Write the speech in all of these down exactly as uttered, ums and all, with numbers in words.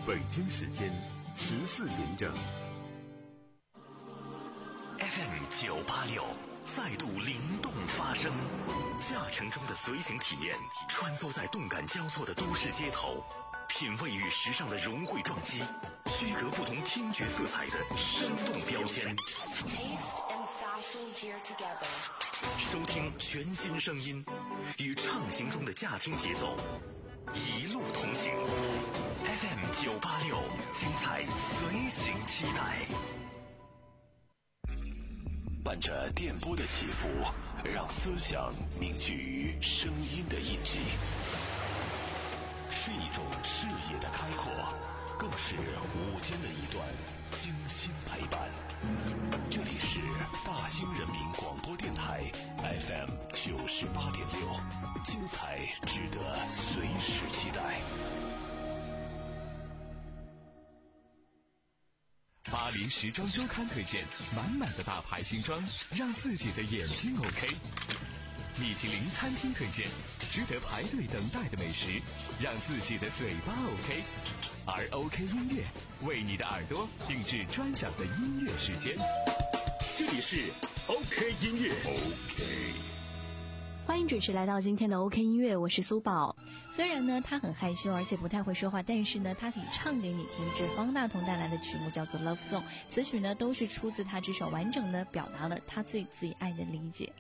北京时间十四点整。 F M 九八六再度灵动发声，驾乘中的随行体验，穿梭在动感交错的都市街头，品味与时尚的融汇撞击，区隔不同听觉色彩的生动标签。收听全新声音，与畅行中的驾听节奏，一路同行。F M 九八六，精彩随行期待。伴着电波的起伏，让思想凝聚于声音的印记，是一种视野的开阔，更是午间的一段精心陪伴。这里是大兴人民广播电台 F M 九十八点六，精彩值得随时期待。 巴黎时装周刊推荐满满的大牌新装，让自己的眼睛 OK。米其林餐厅推荐值得排队等待的美食，让自己的嘴巴 OK。而 OK 音乐为你的耳朵定制专享的音乐时间。这里是 OK 音乐 OK。 欢迎准时来到今天的 OK 音乐，我是苏宝。虽然呢他很害羞，而且不太会说话，但是呢他可以唱给你听。这方大同带来的曲目叫做 Love Song， 此曲呢都是出自他这首完整的表达了他对自己爱的理解。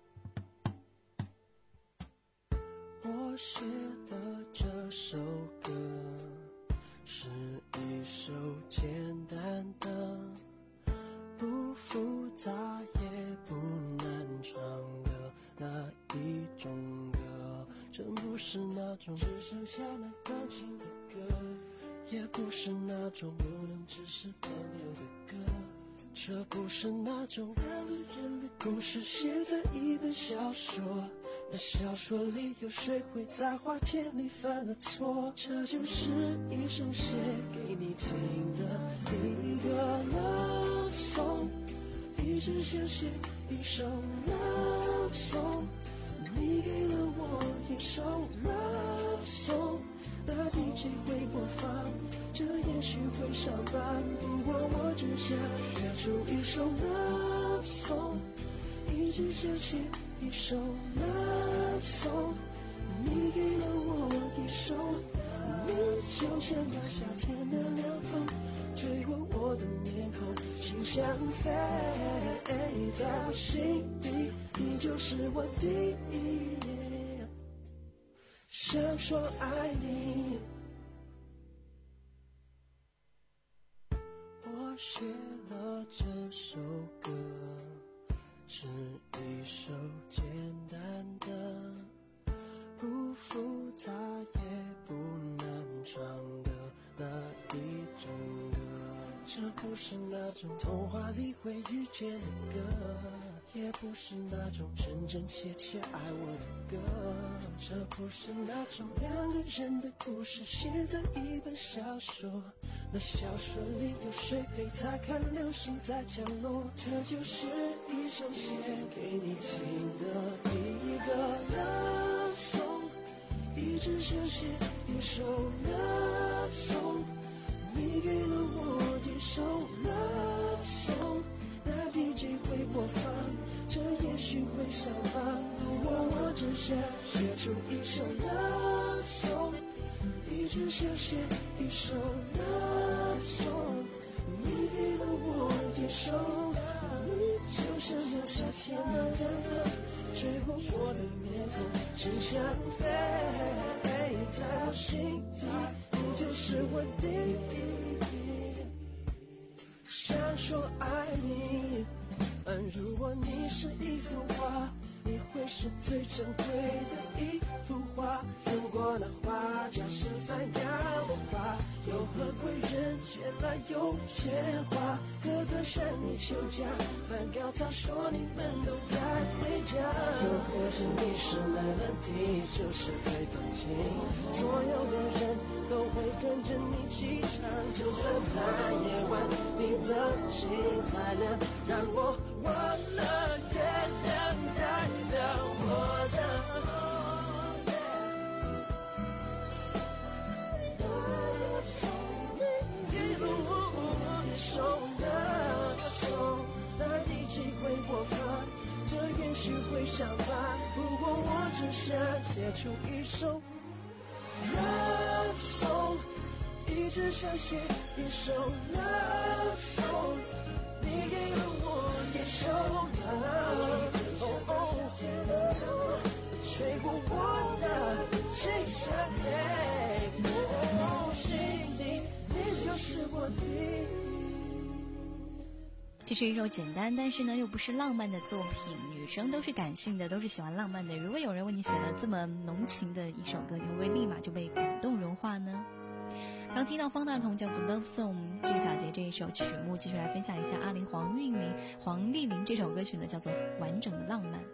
我写了这首歌，是一首简单的，不复杂也不难唱的那一种歌。这不是那种只剩下那感情的歌，也不是那种不能只是朋友的歌。这不是那种两个人的故事写在一本小说，那小说里有谁会在花田里犯了错？这就是一首写给你听的一个 love song， 一直想写一首 love song， 你给了我一首 love song， 那 D J 会播放，这也许会上班，不过我只想写出一首 love song， 一直想写一首 love song， 你给了我一首，你就像那夏天的凉风，吹过我的面孔，心想飞，在我心底你就是我第一，想说爱你。我写了这首歌，是一首简单的，不复杂也不难唱的那一种歌。这不是那种童话里会遇见的歌，也不是那种真真切切爱我的歌。这不是那种两个人的故事写在一本小说，那小说里有谁陪他看流星在降落？这就是一首写给你听的一个 love song， 一直想写一首 love song， 你给了我一首 love song， 那 D J 会播放，这也许会上榜，不过我只想写出一首 love song， 一直想写一首 love song， 你给了我一首，你就像那夏天的凉风，吹过我的面孔，心想飞，在我心底你就是我第一，想说爱你。嗯，如果你是一幅画，你会是最珍贵的一幅画。如果那画家是梵高的话，又何贵人前来有钱花？哥哥向你求嫁，梵高他说你们都该回家。又或者你是 melody， 就是最动情，所有的人都会跟着你起唱，就算在夜晚你的心太亮，让我忘了月亮代表我的想法，不过我只想写出一首 love song， 一直想写一首 love song， 你给了我一首 love， 哦哦，吹过我的最想黑，我心里你就是我的。 这是一首简单但是呢又不是浪漫的作品，女生都是感性的，都是喜欢浪漫的。如果有人为你写了这么浓情的一首歌，你会不会立马就被感动融化呢？刚听到方大同叫做 Love Song 这个小节这一首曲目，继续来分享一下阿玲黄韵玲黄丽玲这首歌曲呢，叫做完整的浪漫。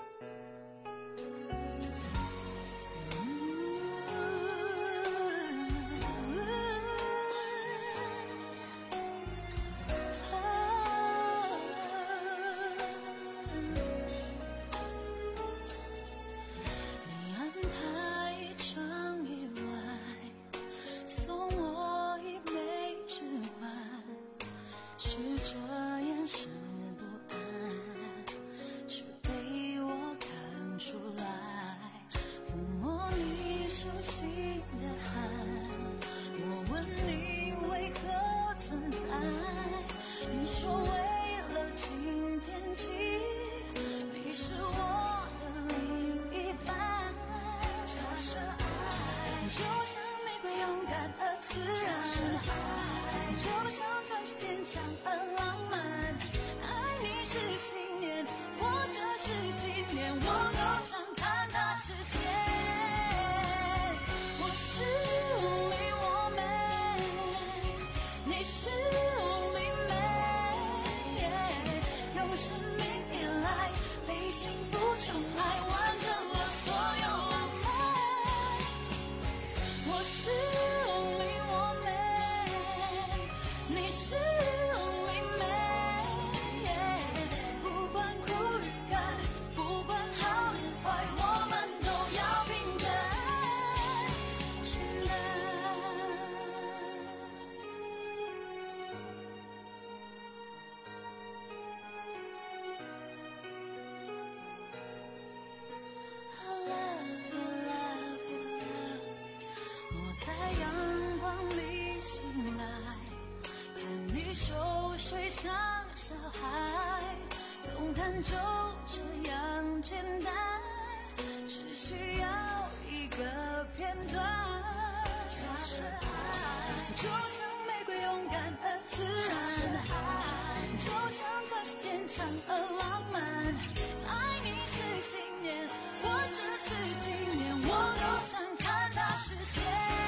就这样简单，只需要一个片段。假设爱就像玫瑰勇敢而自然，就像钻石坚强而浪漫。爱你是信念，或者是纪念，我都想看它实现。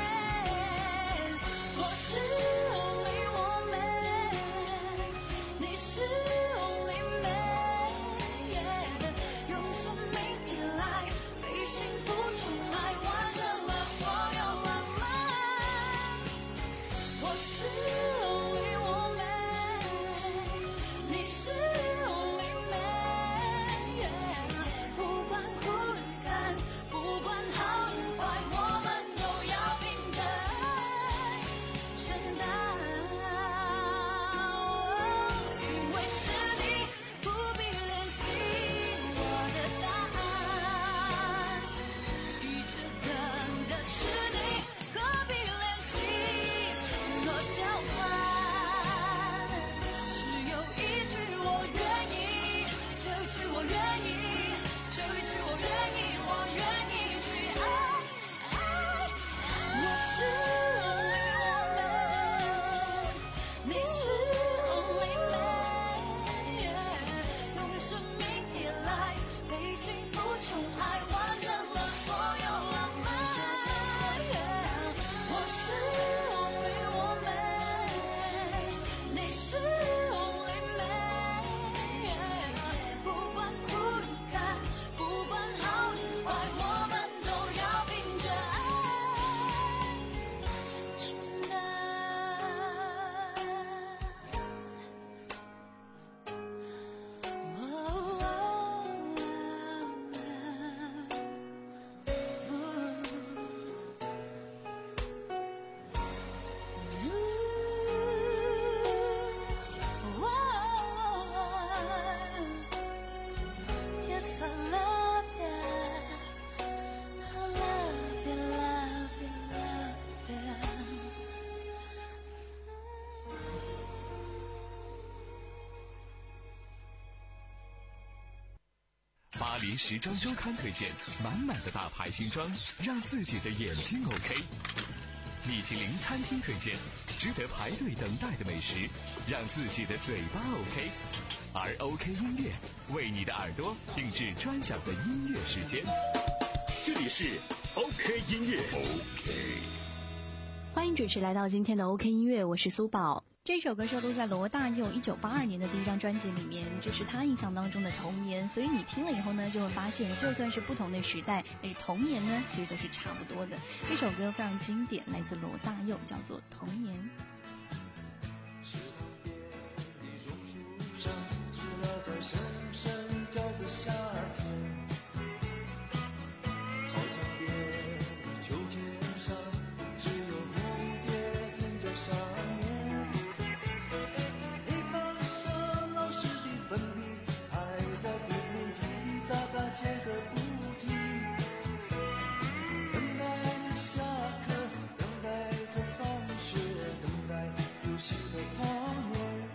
我是 only woman， 你是 only man。不管苦与甘，不管好与坏。 林时装周刊推荐，满满的大牌新装，让自己的眼睛 OK。米其林餐厅推荐，值得排队等待的美食，让自己的嘴巴 OK。而 OK 音乐为你的耳朵定制专享的音乐时间。 这里是 OK 音乐 OK。 欢迎准时来到今天的 OK 音乐，我是苏宝。这首歌收录在罗大佑一九八二年的第一张专辑里面，这是他印象当中的童年，所以你听了以后呢，就会发现就算是不同的时代，但是童年呢其实都是差不多的。这首歌非常经典，来自罗大佑，叫做《童年》。 池塘边的榕树上，知了在声声叫着夏天。操场边的秋千上，只有蝴蝶停在上面。黑板上老师的粉笔还在背面叽叽喳喳写个不停。等待着下课，等待着放学，等待游戏的童年。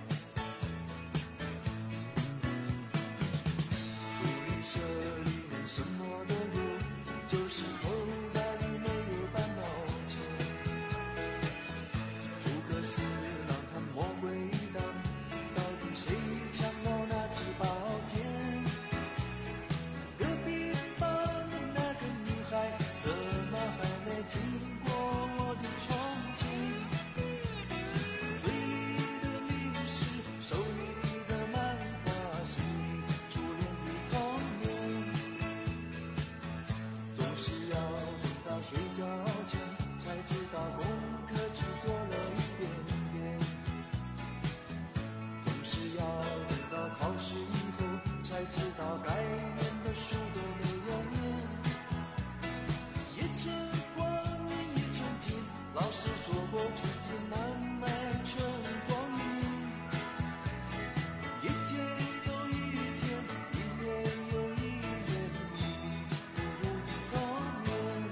福利社里面什么都有，就是口袋里没有半毛钱。诸葛四郎和魔鬼党，到底谁抢到那支宝剑？隔壁班的那个女孩，怎么还没经过我的窗前？嘴里的零食，手里的漫画，心里初恋的童年。总是要等到睡觉前，才知道功课只做了一点点。总是要等到考试以后，才知道该念的书都没有念。一寸光阴一寸金，老师说过寸金难买寸光阴。一天又一天，一年又一年，迷迷糊糊的童年。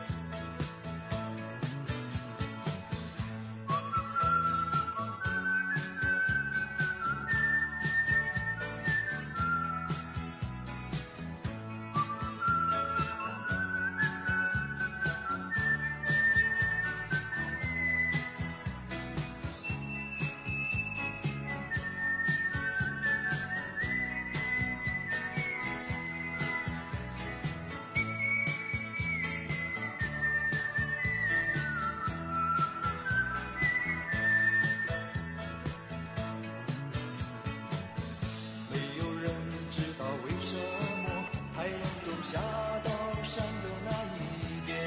没有人知道为什么太阳总下到山的那一边。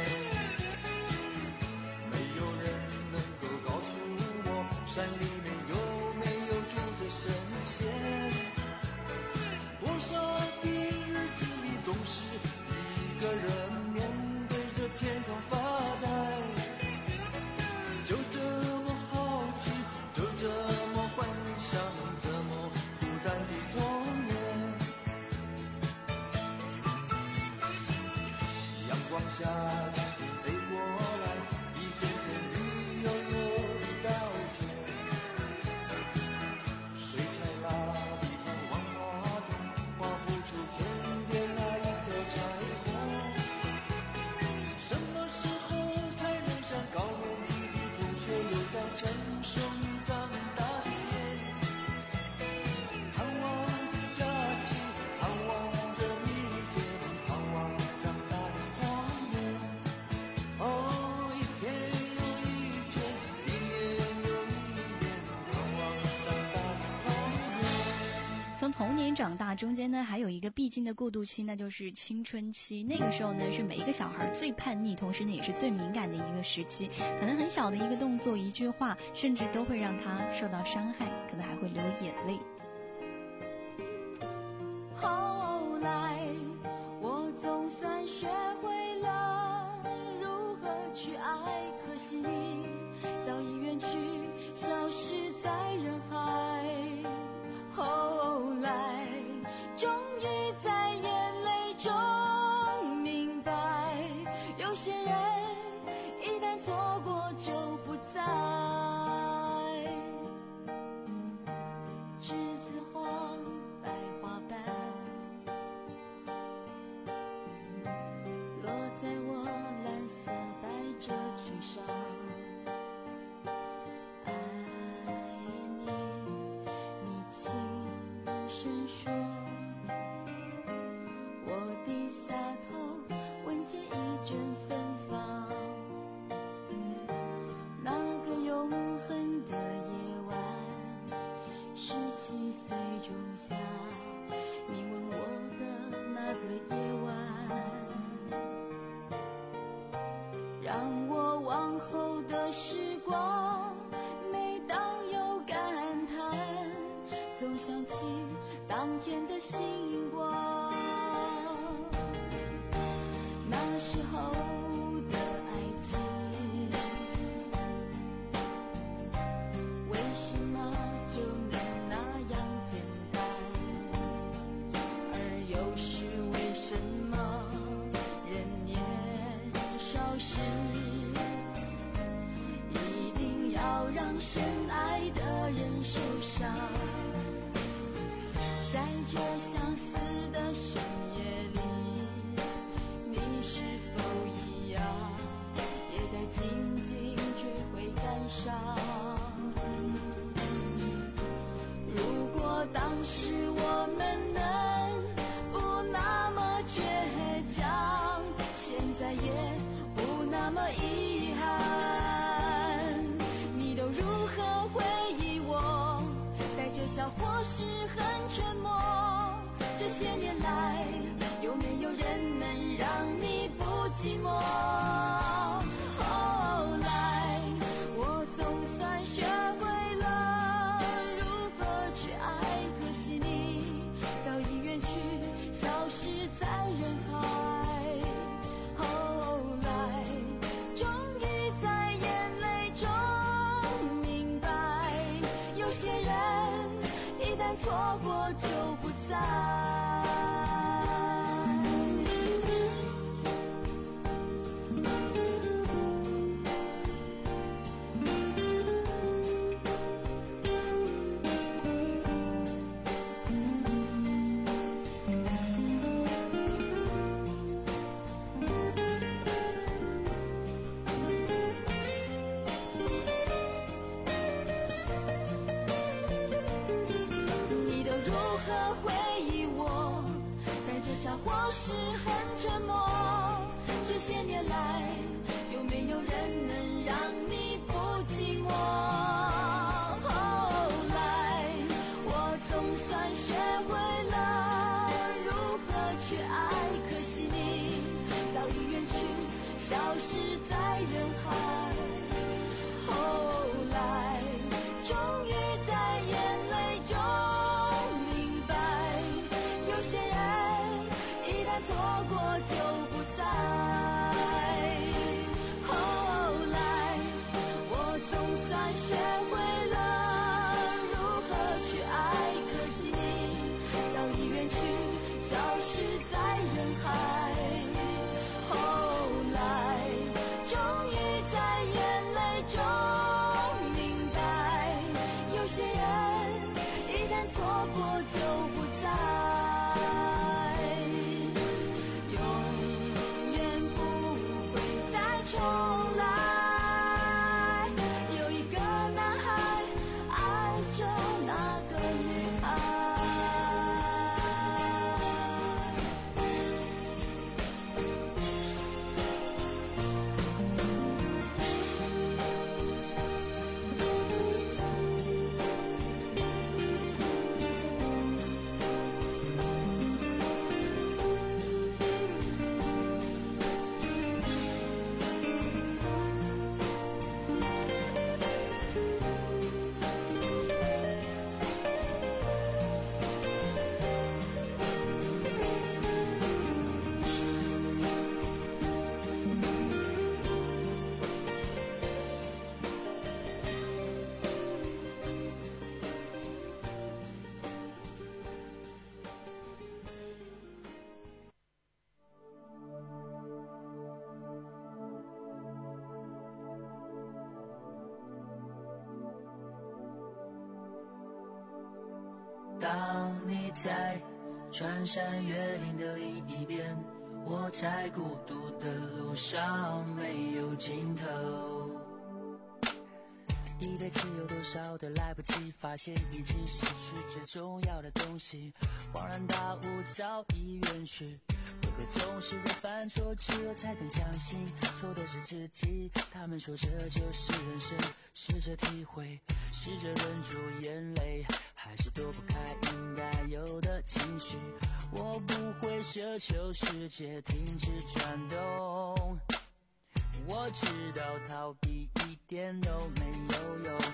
没有人能够告诉我，山里面有没有住着神仙。多少的日子里，总是一个人面对着天空发呆。就这么好奇，就这么幻想，这么孤单的童年。阳光下蜻蜓飞过来，一片片绿油油的稻田。水彩蜡笔和万花筒，画不出天边那一条彩虹。什么时候才能像高年级的同学有张成熟又长大的脸？盼望着假期，盼望着明天，盼望长大的童年。哦，一天又一天，一年又一年，盼望长大的童年。 从童年长大中间呢，还有一个必经的过渡期，那就是青春期。那个时候呢，是每一个小孩最叛逆，同时呢也是最敏感的一个时期。可能很小的一个动作、一句话，甚至都会让他受到伤害，可能还会流眼泪。 后来，我总算学会了如何去爱，可惜你早已远去，消失在人海。后来，终于在眼泪中明白，有些人一旦错过就不再。栀子花白花瓣， 天的星光。那时候的爱情，为什么就能那样简单？而又是为什么人年少时，一定要让深爱的人受伤？在这相思的深夜里，你是否一样，也在静静追悔感伤？如果当时我们能不那么倔强，现在也不那么遗憾，你都如何回忆我？带着笑或是很沉默？这些年来，有没有人能让你不寂寞？后来我总算学会了如何去爱，可惜你早已远去，消失在人海。后来终于在眼泪中明白，有些人一旦错过就不再。或是很沉默，这些年来，有没有人能让你不寂寞？后来我总算学会了如何去爱，可惜你早已远去，消失在人海。后来终于在眼泪中明白，有些人错过就不在。后来我总算学会了如何去爱，可惜你早已远去，消失在人海。后来终于在眼泪中明白，有些人一旦错过就不在。重来，有一个男孩爱着那个女孩。 当你在穿山越岭的另一边，我在孤独的路上没有尽头。一辈子有多少的来不及发现，已经失去最重要的东西，恍然大悟早已远去。为何总是在犯错之后才更相信错的是自己？他们说这就是人生，试着体会，试着忍住眼泪，还是躲不开应该有的情绪。我不会奢求世界停止转动，我知道逃避一点都没有用，只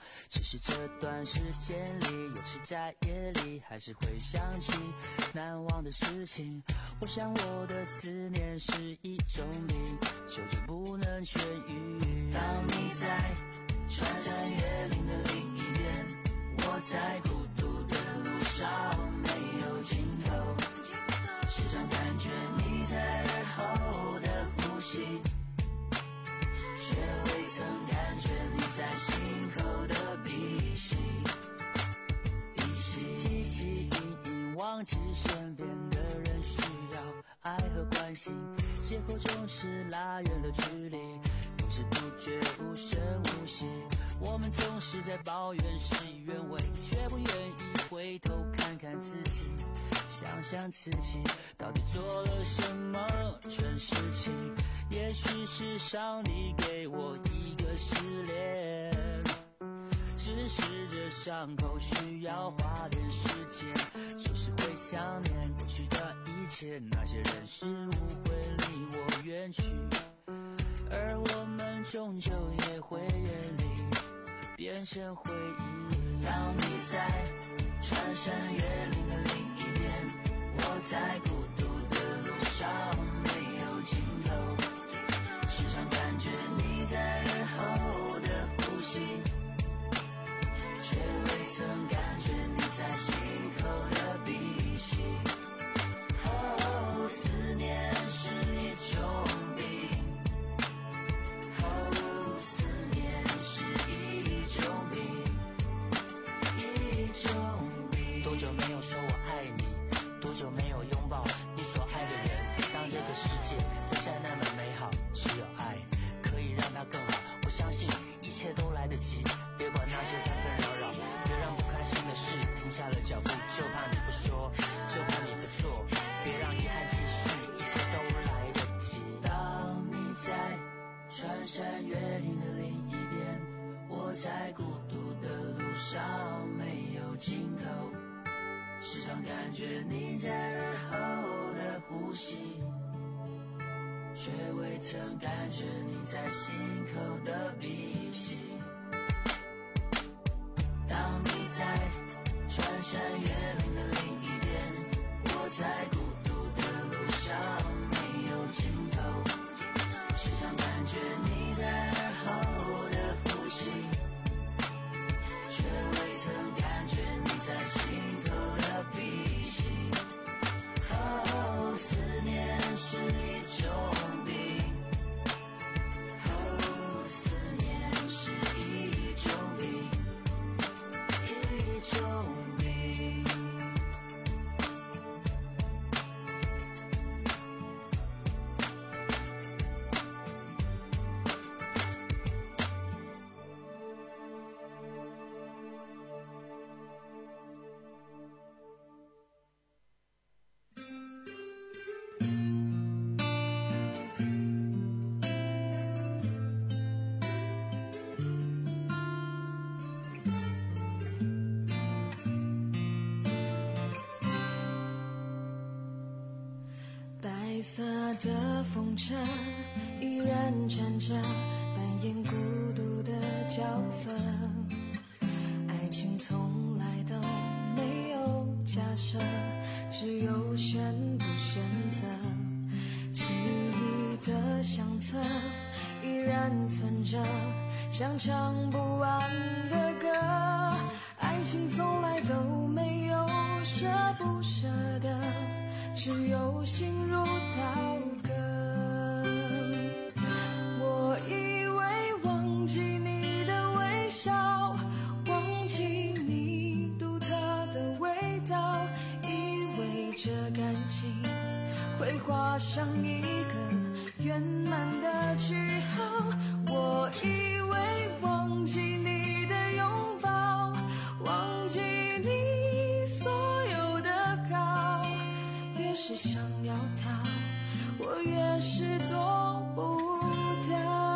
是这段时间里，有时在夜里还是会想起难忘的事情。我想我的思念是一种病，久久不能痊愈。当你在穿山越岭的另一边，我在孤独的路上没有尽头，时常感觉你在耳后的呼吸，却未曾感觉你在心口的鼻息。鼻息汲汲营营，忘记身边的人需要爱和关心，借口总是拉远了距离，不知不觉无声无息。我们总是在抱怨事与愿违，却不愿意回头看看自己，想想自己到底做了什么蠢事情。也许是上帝给我一个失恋，只是这伤口需要花点时间，就是会想念过去的一切，那些人事物会离我远去，而我们终究也会远离，变成回忆。当你在穿山越岭的另一边，我在孤独的路上没有尽头，时常感觉你在耳后的呼吸，却未曾感觉你在心口的鼻息。哦，思念是一种病，哦，思念是一种病，一种病。多久没有说我爱你，多久没有拥抱你所爱的人。当这个世界不再那么美好，只有爱可以让它更好。我相信一切都来得及，别管那些纷纷扰扰，别让不开心的事停下了脚步，就怕你不说，就怕你不做，别让遗憾继续，一切都来得及。当你在穿山越岭的另一边，我在孤独的路上没有尽头，时常感觉你在耳后的呼吸，却未曾感觉你在心口的鼻息。当你在穿山越岭的另一边，我在孤独的路上没有尽头，时常感觉你在耳后的呼吸，却未曾感觉你在心口的鼻息。哦，思念是一种病，哦，思念是一种病，一种病。 白色的风筝依然缠着，扮演孤独的角色。爱情从来都没有假设，只有选不选择。记忆的相册依然存着，像唱不完的歌。爱情从来都没有舍不舍得，只有心如刀割。我以为忘记你的微笑，忘记你独特的味道，以为这感情会画上一个圆满的句号。我以为忘记你的拥抱，忘记你所有的好，越是想要逃，我越是躲不掉。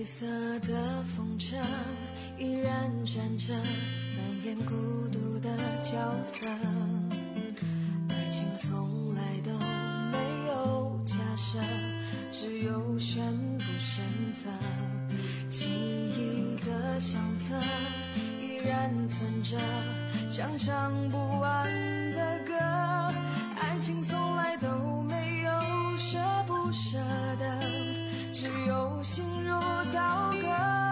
色的风筝依然站着，扮演孤独的角色。爱情从来都没有假设，只有选不选择。记忆的相册依然存着，像唱不完的歌。爱情从来都没有舍不舍得，只有心如刀割。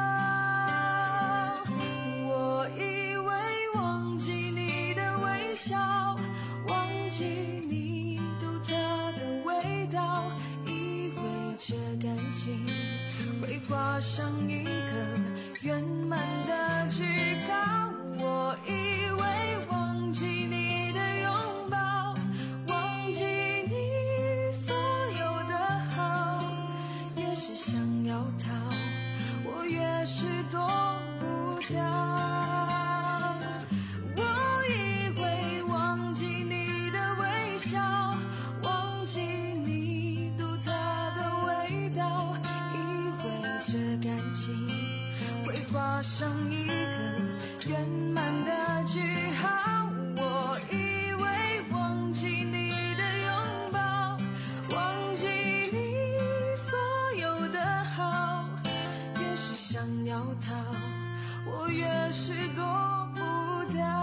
我以为忘记你的微笑，忘记你独特的味道，以为这感情会画上一个圆满的句号。我以为忘记你的拥抱，忘记你所有的好，越是想要逃，我越是躲不掉。我以为忘记你的微笑，忘记你独特的味道，以为这感情会画上一个圆满的句号。我以为忘记你的拥抱，忘记你所有的好，越是想要逃，我越是躲不掉。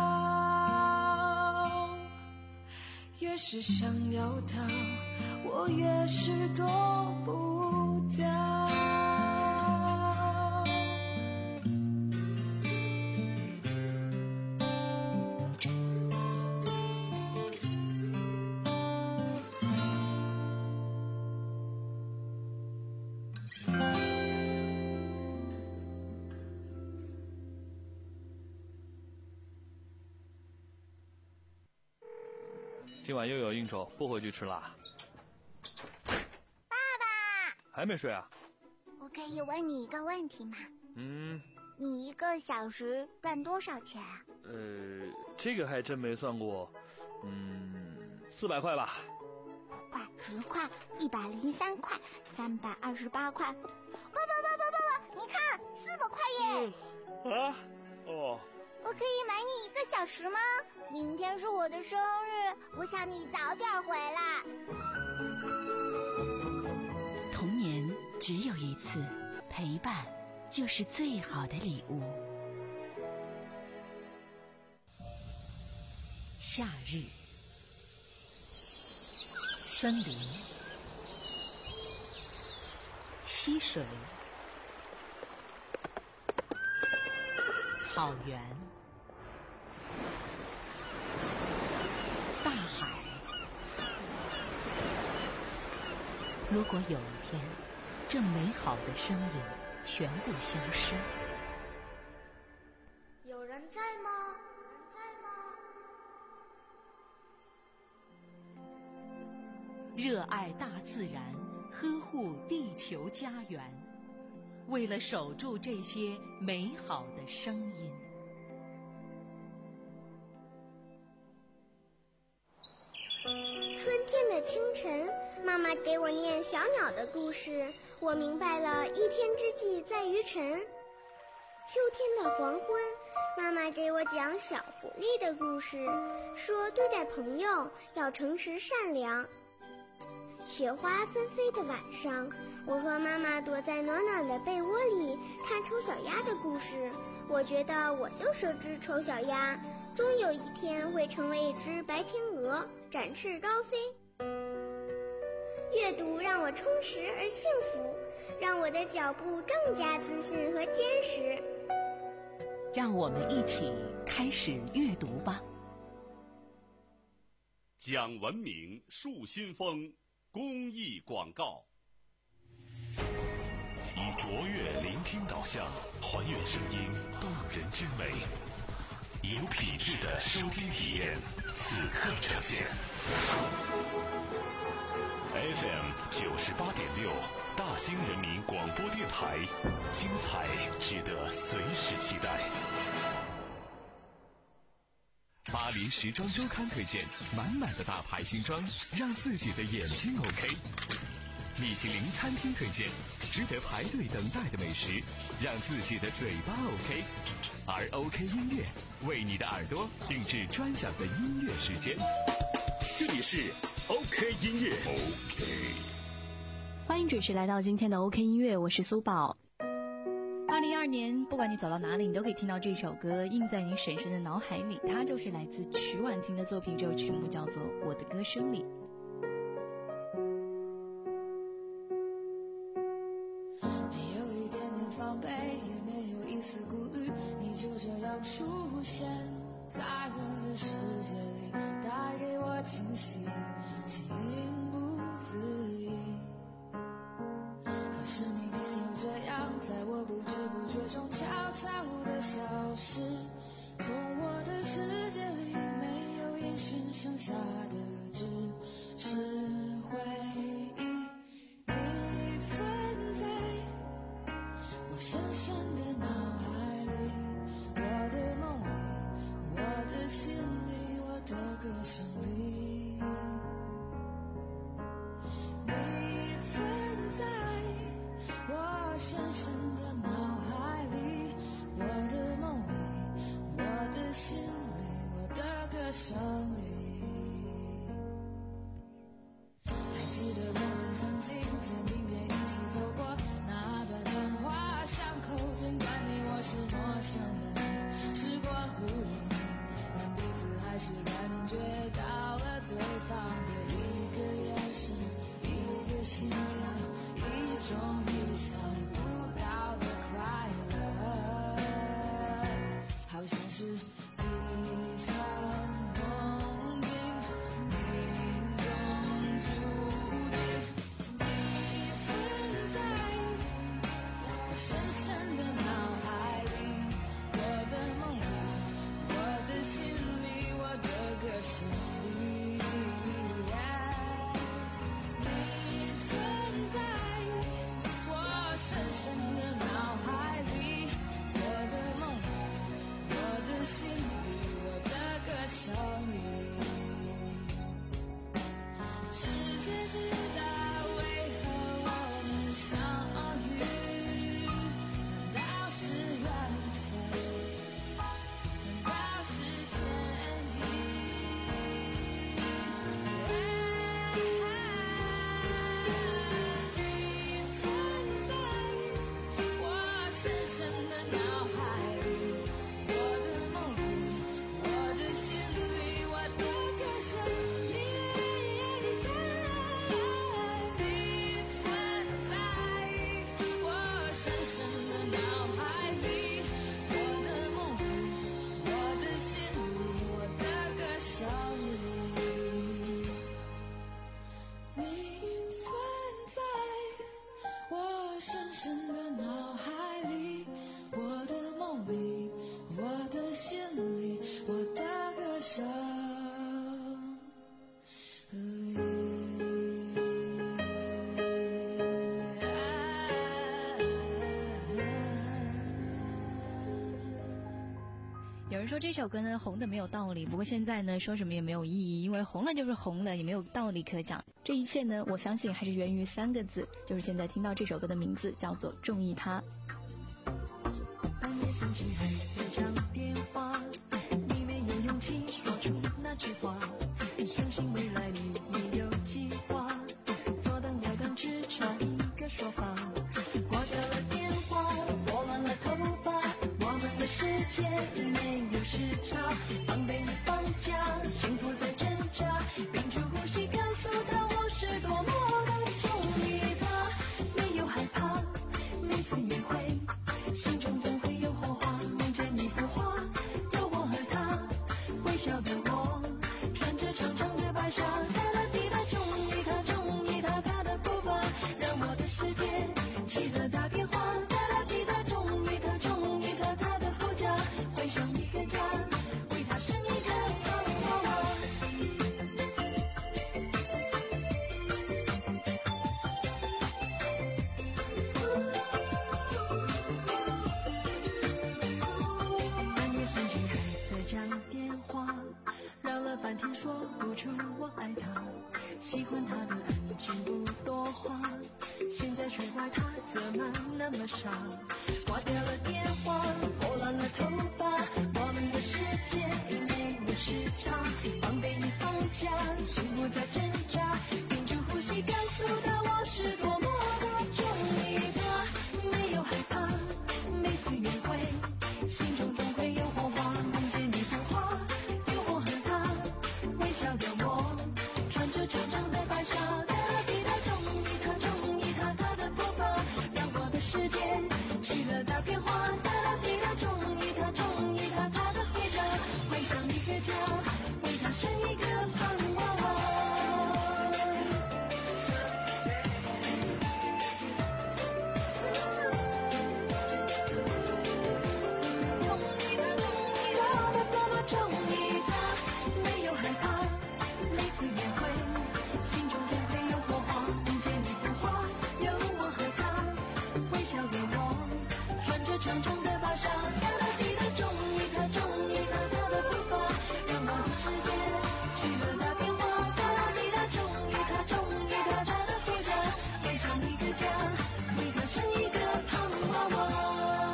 越是想要逃，我越是躲不掉。 今晚又有应酬，不回去吃啦。 爸爸， 还没睡啊？ 我可以问你一个问题吗？ 嗯。 你一个小时赚多少钱啊？ 呃，这个还真没算过。嗯，四百块吧。 块、十块、一百零三块、三百二十八块。爸爸爸爸爸爸，你看，四百块耶！ 嗯、啊？哦。 我可以买你一个小时吗？明天是我的生日，我想你早点回来。 童年只有一次，陪伴就是最好的礼物。夏日，森林，溪水，草原，大海。如果有一天，这美好的声音全部消失， 有人在吗？在吗？ 热爱大自然，呵护地球家园，为了守住这些美好的声音。 春天的清晨，妈妈给我念小鸟的故事，我明白了一天之计在于晨。秋天的黄昏，妈妈给我讲小狐狸的故事，说对待朋友要诚实善良。雪花纷飞的晚上，我和妈妈躲在暖暖的被窝里看丑小鸭的故事，我觉得我就是只丑小鸭，终有一天会成为一只白天鹅，展翅高飞。阅读让我充实而幸福，让我的脚步更加自信和坚实。 让我们一起开始阅读吧。 讲文明树新风公益广告。 以卓越聆听导向，还原声音动人之美，有品质的收听体验，此刻呈现。F M 九十八点六，大兴人民广播电台，精彩值得随时期待。 巴黎时装周刊推荐，满满的大牌新装，让自己的眼睛 OK。 米其林餐厅推荐，值得排队等待的美食，让自己的嘴巴 OK。而 OK 音乐为你的耳朵定制专享的音乐时间。 这里是 OK 音乐。OK， 欢迎准时来到今天的 OK 音乐，我是苏宝。二零二二年，不管你走到哪里，你都可以听到这首歌，印在你深深的脑海里。它就是来自曲婉婷的作品，这首曲目叫做《我的歌声里》。 没有一点点防备，也没有一丝顾虑，你就这样出现在我的世界里，带给我惊喜，情不自已。可是你偏又这样，在我不知不觉中悄悄地消失，从我的世界里没有音讯，剩下的只是回忆。你存在我深深的脑海里，我的梦里，我的心里，我的歌声里。你存在我深深的脑海里，我的梦里，我的心里，我的歌声里。还记得我们曾经肩并肩一起走过那段繁华巷口，尽管你我是陌生人，时过路人，但彼此还是感觉到了对方的一个眼神，一个心跳，一种意想不到的快乐，好像是一场梦境，命中注定。你存在我深深的脑海里，我的梦里，我的心里，我的歌声里。你存在我深深的脑海里，我的梦里，我的心里，我的歌声里。世界知道为何我们相遇，难道是缘分？难道是天意？你存在我深深的脑海里，我的梦里，我的心里，我的歌声里。你存在我深深的脑海里，我的梦里，我的心里，我的歌声里。你存在我深深的脑海里，我的梦里，我的心里，我的歌声里。 有人说这首歌呢红的没有道理，不过现在呢说什么也没有意义，因为红了就是红了，也没有道理可讲。这一切呢，我相信还是源于三个字，就是现在听到这首歌的名字，叫做中意它。 半夜三更还在讲电话，你没有勇气说出那句话，相信未来你也有计划，左等右等只差一个说法，挂掉了电话，拨乱了头发，我们的世界已没有时差，防备已放假，幸福在挣扎，屏住呼吸告诉他我是多么的中意他，没有害怕，每次约会心中总会有火花，梦见一幅画，有我和他，微笑的我，穿着长长的白纱，哒啦滴答，中意他，中意他，他的步伐，让我的世界起了大变化，哒啦滴答，中意他，中意他，他的后家，会像一个家，为他生一个娃娃。半夜三更还在讲电话，绕了半天说不出我爱他，喜欢他的安静不多话， 上，挂掉了电话，拨乱了头发，我们的世界已没有时差，防备一放假，心不再挣扎，屏住呼吸，感受到我是多么的中意他，没有害怕，每次约会，心中总会有火花，梦见你浮华，有我和他，微笑的我，穿着长长的白纱，哒啦滴答，中意他，中意他，他的头发，让我的世界起了大变化，哒啦滴答，中意他，中意他，他的徽章，绘上一个家，为他生一个胖娃娃。中意他，没有害怕，每次约会，心中总会有火花，梦见你浮华，有我和他，微笑的我，穿着长长的芭纱，哒啦滴答，中意他，中意他，他的步伐，让我的世界起了大变化，哒啦滴答，中意他，中意他，他的徽章，围上一个家，为他生一个胖娃娃。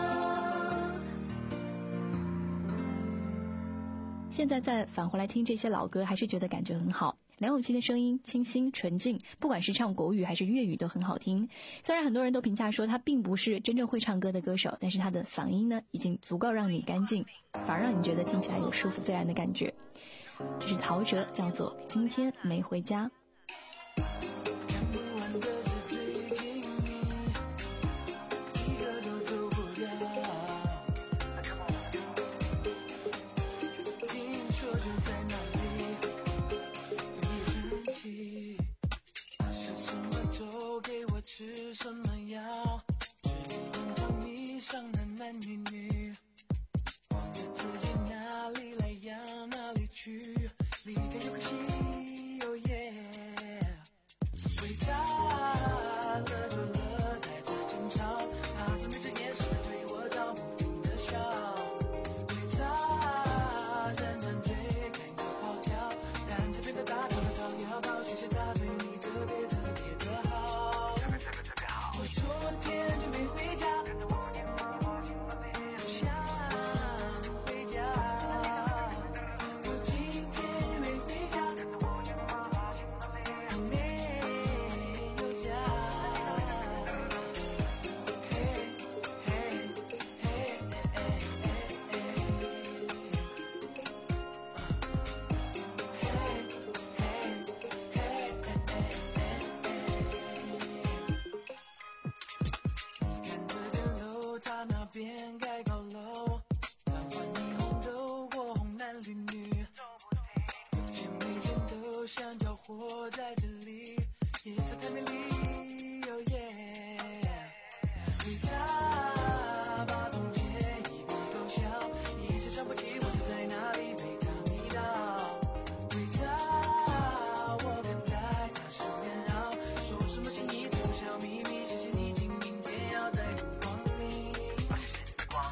现在再返回来听这些老歌，还是觉得感觉很好。梁咏琪的声音清新纯净，不管是唱国语还是粤语都很好听。虽然很多人都评价说他并不是真正会唱歌的歌手，但是他的嗓音呢，已经足够让你干净，反而让你觉得听起来有舒服自然的感觉。这是陶喆，叫做《今天没回家》。 吃什么药？是你眼中迷上的男女女，忘了自己哪里来呀哪里去，离开有可惜哦耶，回家了就了，再次争吵，他正闭着眼神在对我照，不停的笑，对他认真追，开个跑跳，但这边的大头照要抱，谢谢他对你特别特别的好。我昨天就没回家，不想回家。我今天也没回家，他没有家。嘿嘿嘿嘿他那边盖高楼，繁华霓虹斗过红男绿女，有些每天都想着活在这里，夜色太美丽，哦耶！回家把从前一笔勾销，一时想不起我是在哪里陪他迷倒。回家我跟在他身边绕，说什么心意都小秘密，谢谢你今明天要在路光里。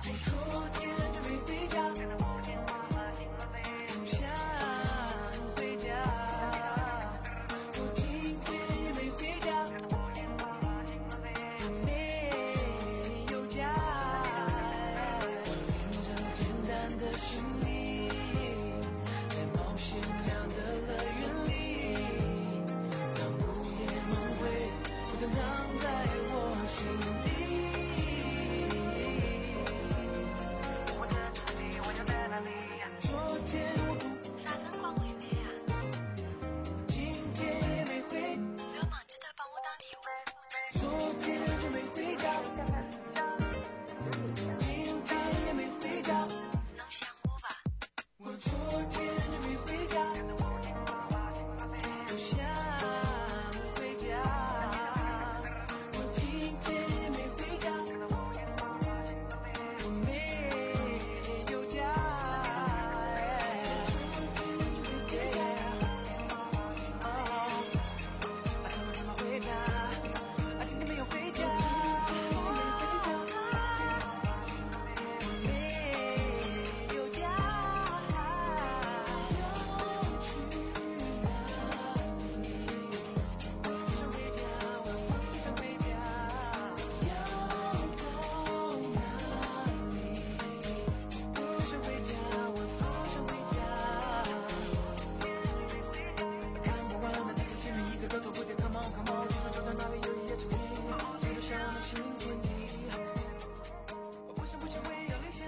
不想不想为要理想。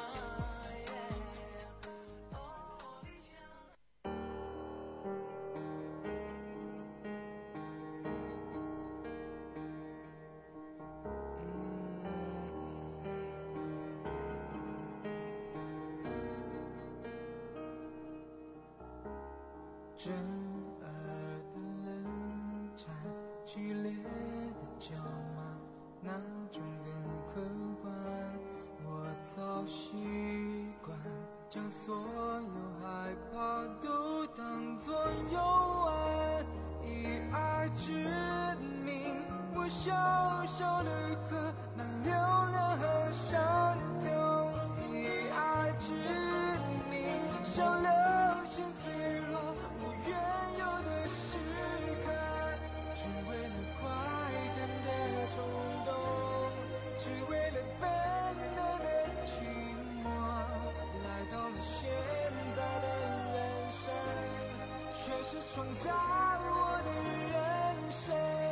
震耳的冷战，激烈的叫骂，那种更客观。我早习惯将所有害怕都当作游玩，以爱之名，我小小的河那流量很伤痛，以爱之名，像流星坠落我原有的时刻，只为了快感的冲动，只为了本能的寂寞，来到了现在的人生，却是创造我的人生。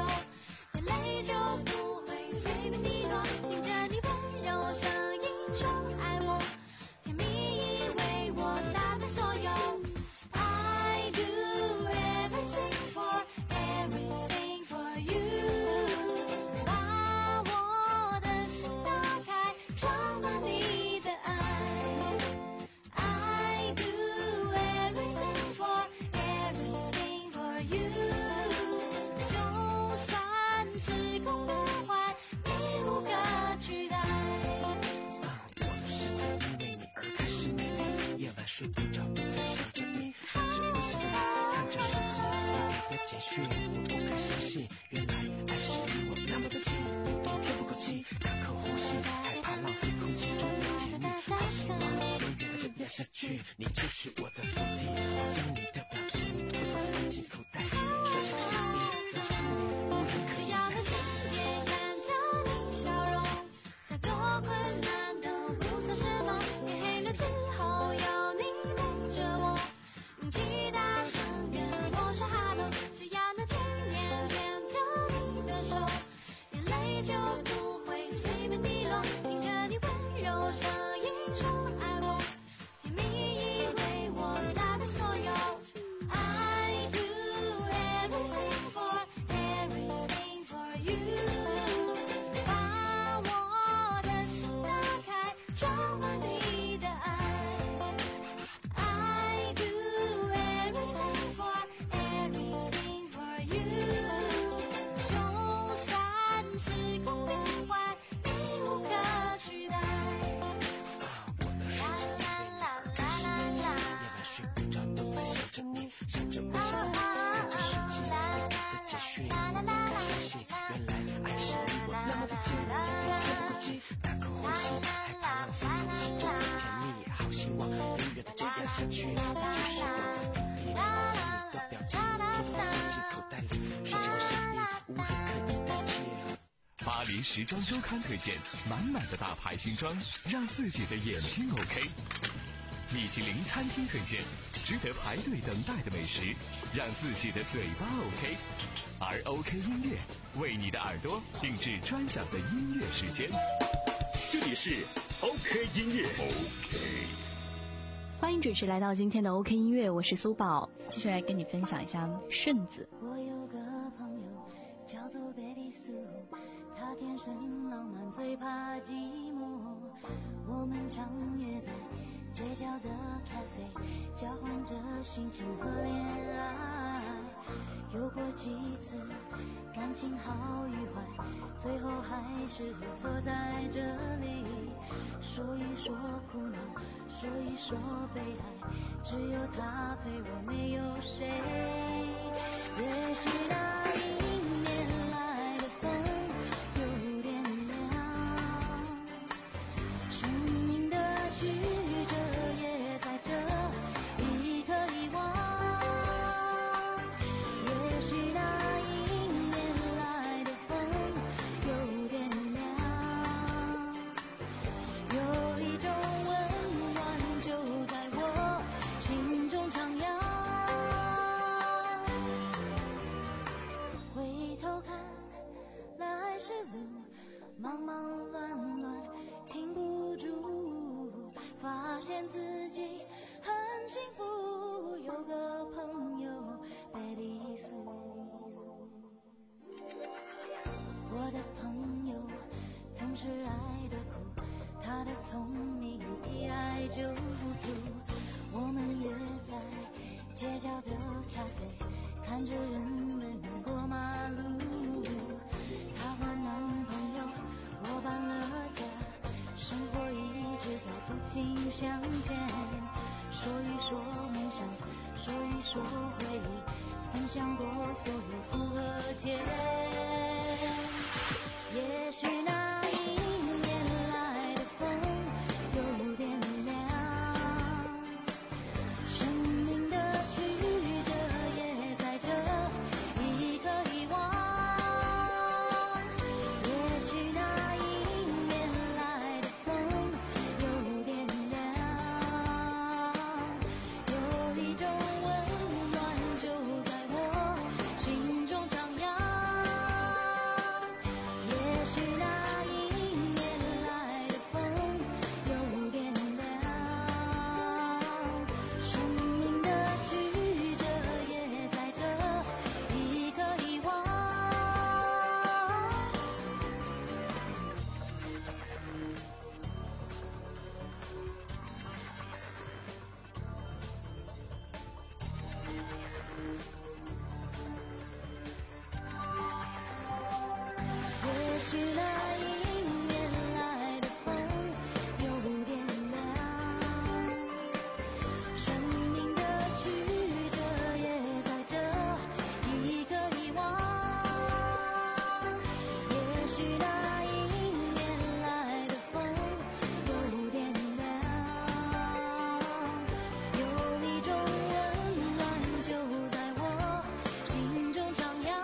我，眼泪就不会随便滴落，听着你温柔声音说爱我，甜蜜以为我打败所有。I do everything for everything for you， 把我的心打开，装满你的爱。I do everything for everything for you， 就算时空变换，你无可取代。 我的世界因为你而开始美丽，夜晚睡不着都在想着你，想着微笑的你，看着手机你给的简讯，我不敢相信，原来爱是离我那么的近，有点喘不过气，大口呼吸，害怕浪费空气中的甜蜜，好希望永远的这样下去，你就是我的腹地，我将你的表情偷偷地放进口袋里，甩下个想念，在心里无人可以只要能天天看着你笑容，再多困难都不算什么，天黑了之后有你陪着我，用吉他声跟我说哈喽，只要能天天牵着你的手，眼泪就不会随便滴落，听着你温柔声音说爱我，甜蜜以为我打败所有。I do everything for everything for you， 把我的心打开，装满你的爱。I do everything for everything for you， 就算时空变换，你无可取代。 我的世界因为你而开始美丽，夜晚睡不着都在想着你，想着微笑的你，看着手机你给的简讯，我不敢相信，原来爱是离我那么的近，有点喘不过气，大口呼吸，害怕浪费空气中的甜蜜，好希望永远的这样下去，你就是我的伏笔，我将你的表情偷偷地放进口袋里，说起我想你，无人可以代替。 巴黎时装周刊推荐满满的大牌新装，让自己的眼睛 OK。米其林餐厅推荐值得排队等待的美食，让自己的嘴巴 OK。而 OK 音乐为你的耳朵定制专享的音乐时间。 这里是 OK 音乐。OK。 欢迎准时来到今天的 OK 音乐，我是苏宝，继续来跟你分享一下顺子。 我有个朋友叫做贝丽苏，他天生浪漫，最怕寂寞。我们常约在街角的咖啡，交换着心情和恋爱。有过几次感情好与坏，最后还是会坐在这里，说一说苦恼，说一说悲哀，只有他陪我，没有谁。也许那迎面来的风有点凉，生命的曲折也在这一刻遗忘。也许那迎面来的风有点凉，有一种温暖就在我心中徜徉。回头看来时路忙忙乱乱，停不住，发现自己很幸福，有个朋友贝丽苏。我的朋友总是爱的苦，他的聪明一爱就吐。我们约在街角的咖啡，看着人们过马路。她和男朋友我搬了家，生活一直在不停向前。说一说梦想，说一说回忆，分享过所有苦和甜。也许那迎面来的风有点凉，生命的曲折也在这一刻遗忘。也许那迎面来的风有点凉，有一种温暖就在我心中徜徉。 许那迎面来的风有点凉，生命的曲折也在这一个遗忘。也许那迎面来的风有点凉，有一种温暖就在我心中徜徉。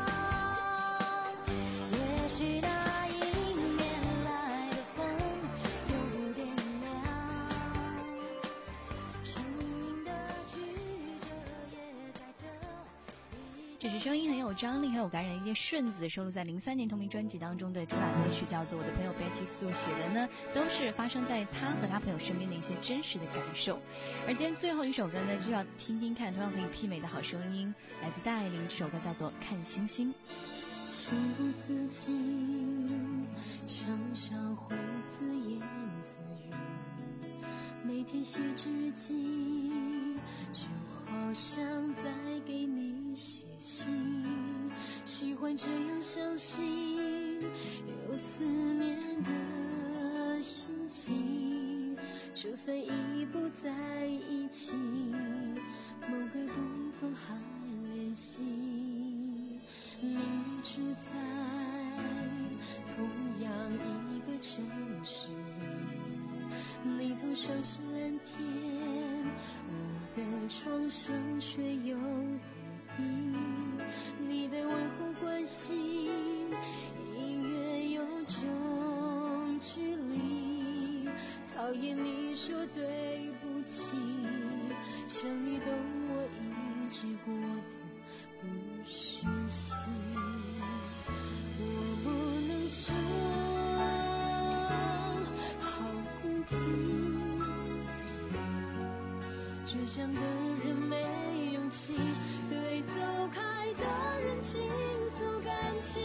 也许那迎面来的风有点凉，生命的曲折也在这一这是声音很有张力很有感染力的顺子收录在零三年同名专辑当中的主打歌曲叫做《我的朋友 Betty Sue》，写的呢都是发生在他和他朋友身边的一些真实的感受。而今天最后一首歌呢，就要听听看同样可以媲美的好声音，来自戴爱玲，这首歌叫做《看星星》。 幸福自己常常会自言自语，每天写日记就好像在给你写信，喜欢这样相信有思念的心情，就算已不在一起，某个部分还联系。你住在同样一个城市里，你头上是蓝天，我的床上却有雨滴。你的问候关系隐约有种距离，讨厌你说对不起，想你懂我一直过的不学习。我不能说好孤寂，倔强的人没勇气对走开的人倾诉感情。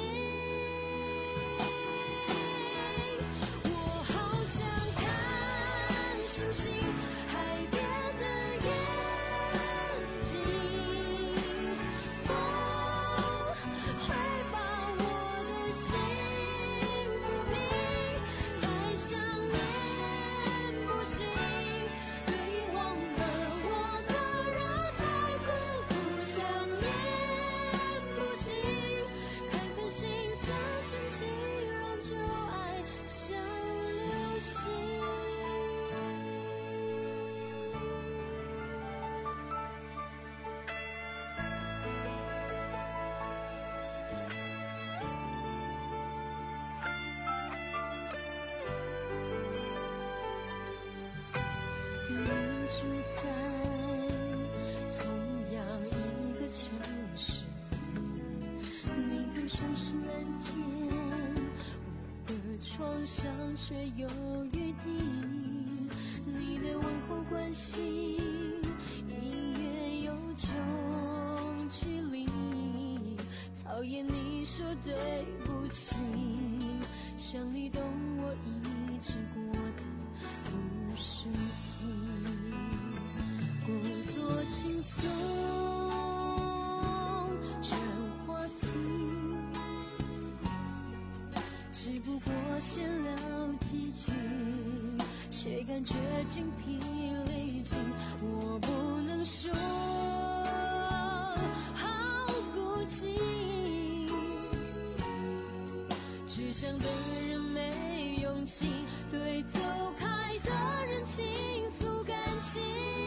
我好想看星星，海边的眼睛，风会把我的心抚平，再想念不行，对忘了我的人太苦，不想念不行，看看星闪真情，让旧爱像流星。你住在同样一个城市里，你头上是蓝天，我的床上却有雨滴。你的问候关系隐约有种距离，讨厌你说对不起，想你懂我一直过的不顺心，故作轻松转话题，只不过闲聊几句，却感觉精疲力尽。我不能说好孤寂，倔强的人没勇气对走开的人倾诉感情。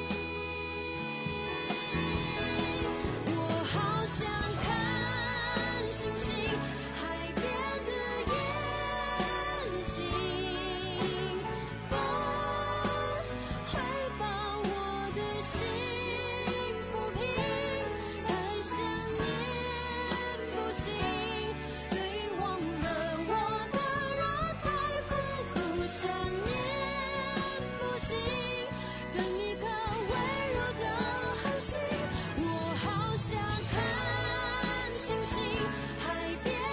我好想看星星，海边的眼睛，风会把我的心抚平，太想念不行，对忘了我的人太苦，不想念不行，等一颗微弱的恒星。我好想看星星，海边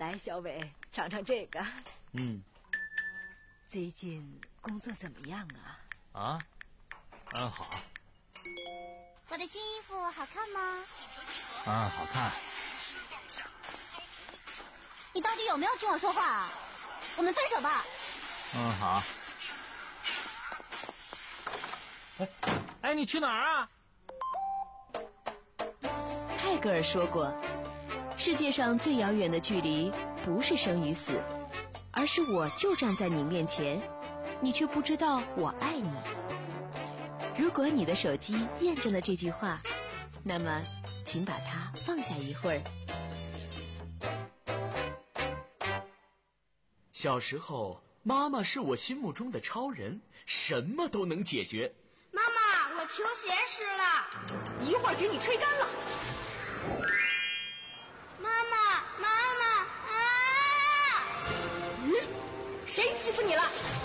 来，小伟，尝尝这个。 嗯。 最近工作怎么样啊？ 啊，嗯，好。 我的新衣服好看吗？ 嗯，好看。 你到底有没有听我说话啊？我们分手吧。 嗯，好。哎，哎，你去哪儿啊？ 泰戈尔说过，世界上最遥远的距离不是生与死，而是我就站在你面前，你却不知道我爱你。如果你的手机验证了这句话，那么请把它放下一会儿。 小时候，妈妈是我心目中的超人，什么都能解决。 妈妈，我球鞋湿了， 一会儿给你吹干了。 妈妈，妈妈啊！ 嗯，谁欺负你了？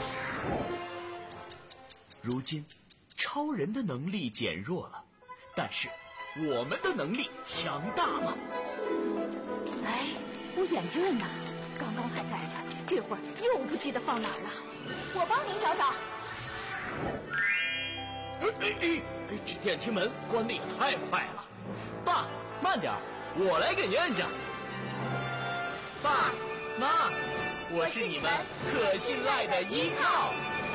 如今，超人的能力减弱了，但是我们的能力强大吗？ 哎，我眼镜呢？刚刚还带着，这会儿又不记得放哪儿了。我帮您找找。 哎哎哎！这电梯门关得也太快了。爸，慢点，我来给你摁着。爸妈，我是你们可信赖的依靠。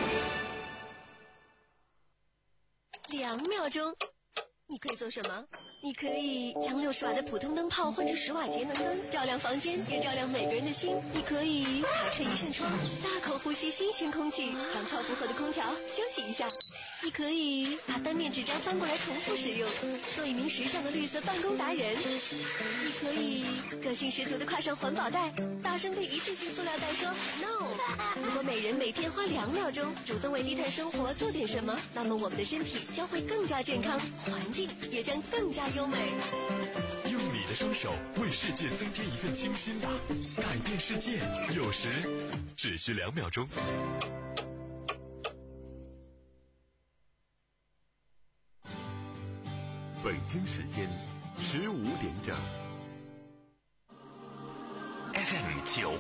两秒钟，你可以做什么？你可以将六十瓦的普通灯泡换成十瓦节能灯，照亮房间，也照亮每个人的心。你可以打开一扇窗，大口呼吸新鲜空气，让超负荷的空调休息一下。你可以把单面纸张翻过来重复使用，做一名时尚的绿色办公达人。你可以个性十足的挎上环保袋，大声对一次性塑料袋说 no。如果每人每天花两秒钟主动为低碳生活做点什么，那么我们的身体将会更加健康，环境也将更加优美。 用你的双手为世界增添一份清新吧，改变世界有时只需两秒钟。北京时间十五点整。 F M 九